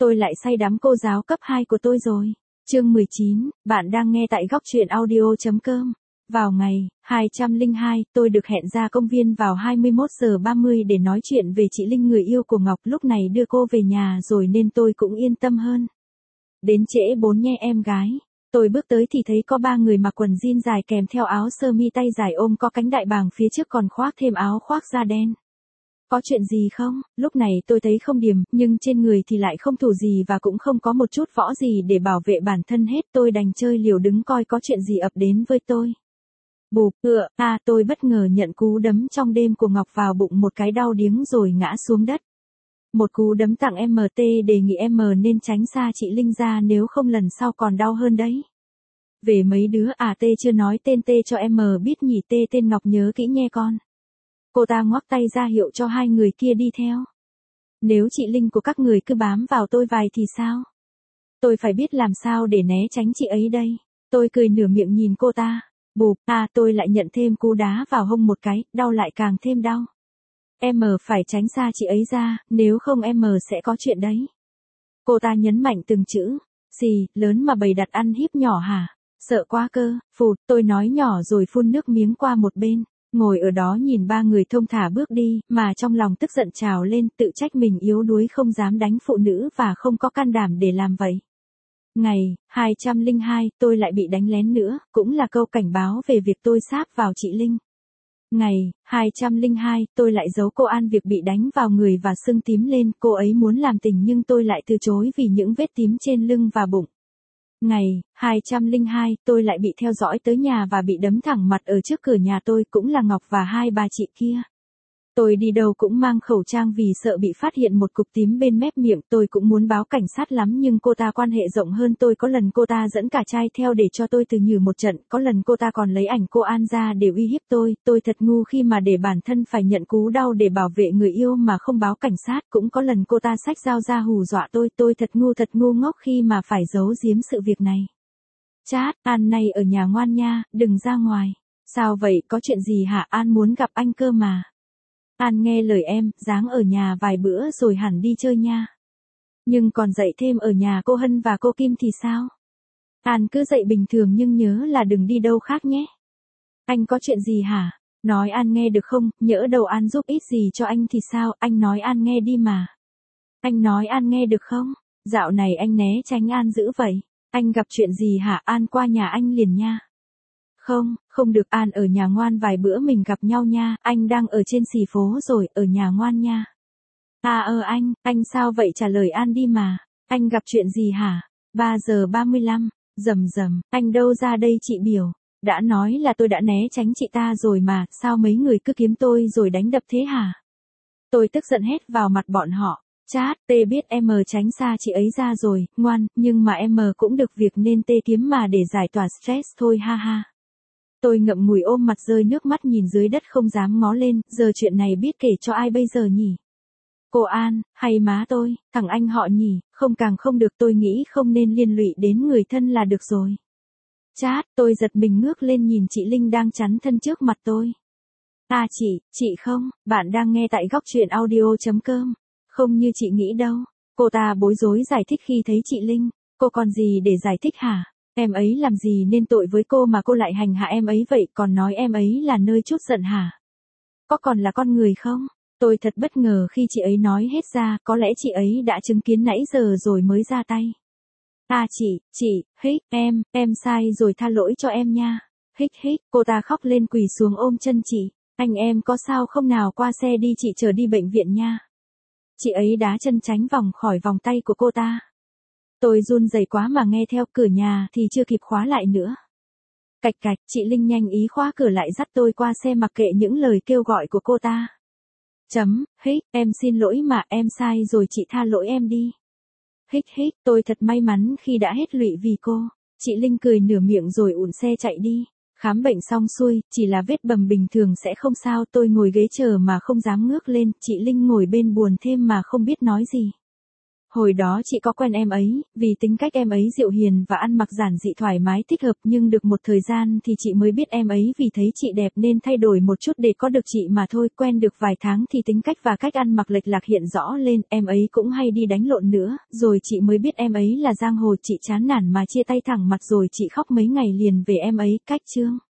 tôi lại say đắm cô giáo cấp 2 của tôi rồi. Chương 19, bạn đang nghe tại góc truyện audio.com. Vào ngày 202, tôi được hẹn ra công viên vào 21 giờ 30 để nói chuyện về chị Linh, người yêu của Ngọc. Lúc này đưa cô về nhà rồi nên tôi cũng yên tâm hơn. Đến trễ 4 nhé em gái. Tôi bước tới thì thấy có 3 người mặc quần jean dài kèm theo áo sơ mi tay dài ôm có cánh đại bàng, phía trước còn khoác thêm áo khoác da đen. Có chuyện gì không? Lúc này tôi thấy không điềm, nhưng trên người thì lại không thủ gì và cũng không có một chút võ gì để bảo vệ bản thân hết. Tôi đành chơi liều đứng coi có chuyện gì ập đến với tôi. Bụp, tôi bất ngờ nhận cú đấm trong đêm của Ngọc vào bụng một cái đau điếng rồi ngã xuống đất. Một cú đấm tặng MT, đề nghị em nên tránh xa chị Linh ra, nếu không lần sau còn đau hơn đấy. Về mấy đứa T chưa nói tên T cho em biết nhỉ, tên Ngọc nhớ kỹ nghe con. Cô ta ngoắc tay ra hiệu cho 2 người kia đi theo. Nếu chị Linh của các người cứ bám vào tôi vài thì sao? Tôi phải biết làm sao để né tránh chị ấy đây. Tôi cười nửa miệng nhìn cô ta. Bụp, tôi lại nhận thêm cú đá vào hông một cái, đau lại càng thêm đau. Em phải tránh xa chị ấy ra, nếu không em sẽ có chuyện đấy. Cô ta nhấn mạnh từng chữ. Gì, lớn mà bày đặt ăn hiếp nhỏ hả? Sợ quá cơ, phụt, tôi nói nhỏ rồi phun nước miếng qua một bên. Ngồi ở đó nhìn 3 người thong thả bước đi, mà trong lòng tức giận trào lên, tự trách mình yếu đuối không dám đánh phụ nữ và không có can đảm để làm vậy. Ngày 202, tôi lại bị đánh lén nữa, cũng là câu cảnh báo về việc tôi sáp vào chị Linh. Ngày 202, tôi lại giấu cô An việc bị đánh vào người và sưng tím lên. Cô ấy muốn làm tình nhưng tôi lại từ chối vì những vết tím trên lưng và bụng. Ngày 202, tôi lại bị theo dõi tới nhà và bị đấm thẳng mặt ở trước cửa nhà tôi, cũng là Ngọc và 2 bà chị kia. Tôi đi đâu cũng mang khẩu trang vì sợ bị phát hiện một cục tím bên mép miệng. Tôi cũng muốn báo cảnh sát lắm nhưng cô ta quan hệ rộng hơn tôi. Có lần cô ta dẫn cả trai theo để cho tôi từ nhừ một trận. Có lần cô ta còn lấy ảnh cô An ra để uy hiếp tôi. Tôi thật ngu khi mà để bản thân phải nhận cú đau để bảo vệ người yêu mà không báo cảnh sát. Cũng có lần cô ta xách dao ra hù dọa tôi. Tôi thật ngu ngốc khi mà phải giấu giếm sự việc này. Chát, An này ở nhà ngoan nha, đừng ra ngoài. Sao vậy, có chuyện gì hả? An muốn gặp anh cơ mà. An nghe lời em, ráng ở nhà vài bữa rồi hẳn đi chơi nha. Nhưng còn dạy thêm ở nhà cô Hân và cô Kim thì sao? An cứ dạy bình thường nhưng nhớ là đừng đi đâu khác nhé. Anh có chuyện gì hả? Nói An nghe được không, nhỡ đâu An giúp ít gì cho anh thì sao, anh nói An nghe đi mà. Anh nói An nghe được không? Dạo này anh né tránh An dữ vậy. Anh gặp chuyện gì hả? An qua nhà anh liền nha. Không được, An ở nhà ngoan vài bữa mình gặp nhau nha, anh đang ở trên xì phố rồi, ở nhà ngoan nha. Anh sao vậy, trả lời An đi mà, anh gặp chuyện gì hả? 3 giờ 35, rầm, anh đâu ra đây chị biểu, đã nói là tôi đã né tránh chị ta rồi mà, sao mấy người cứ kiếm tôi rồi đánh đập thế hả? Tôi tức giận hét vào mặt bọn họ. Chát, Tê biết em tránh xa chị ấy ra rồi, ngoan, nhưng mà em cũng được việc nên Tê kiếm mà để giải tỏa stress thôi ha ha. Tôi ngậm ngùi ôm mặt rơi nước mắt nhìn dưới đất không dám ngó lên, giờ chuyện này biết kể cho ai bây giờ nhỉ? Cô An, hay má tôi, thằng anh họ nhỉ, không càng không được, tôi nghĩ không nên liên lụy đến người thân là được rồi. Chát, tôi giật mình ngước lên nhìn chị Linh đang chắn thân trước mặt tôi. Chị không, bạn đang nghe tại góc truyện audio.com. Không như chị nghĩ đâu. Cô ta bối rối giải thích khi thấy chị Linh. Cô còn gì để giải thích hả? Em ấy làm gì nên tội với cô mà cô lại hành hạ em ấy vậy, còn nói em ấy là nơi chút giận hả? Có còn là con người không? Tôi thật bất ngờ khi chị ấy nói hết ra, có lẽ chị ấy đã chứng kiến nãy giờ rồi mới ra tay. Chị, em sai rồi, tha lỗi cho em nha. Cô ta khóc lên quỳ xuống ôm chân chị. Anh em có sao không nào, qua xe đi chị chở đi bệnh viện nha. Chị ấy đá chân tránh vòng khỏi vòng tay của cô ta. Tôi run rẩy quá mà nghe theo, cửa nhà thì chưa kịp khóa lại nữa. Cạch, chị Linh nhanh ý khóa cửa lại dắt tôi qua xe mặc kệ những lời kêu gọi của cô ta. Em xin lỗi mà, em sai rồi, chị tha lỗi em đi. Tôi thật may mắn khi đã hết lụy vì cô. Chị Linh cười nửa miệng rồi ủn xe chạy đi. Khám bệnh xong xuôi, chỉ là vết bầm bình thường sẽ không sao. Tôi ngồi ghế chờ mà không dám ngước lên, chị Linh ngồi bên buồn thêm mà không biết nói gì. Hồi đó chị có quen em ấy, vì tính cách em ấy dịu hiền và ăn mặc giản dị thoải mái thích hợp, nhưng được một thời gian thì chị mới biết em ấy vì thấy chị đẹp nên thay đổi một chút để có được chị mà thôi. Quen được vài tháng thì tính cách và cách ăn mặc lệch lạc hiện rõ lên, em ấy cũng hay đi đánh lộn nữa, rồi chị mới biết em ấy là giang hồ. Chị chán nản mà chia tay thẳng mặt rồi chị khóc mấy ngày liền về em ấy. Cách chương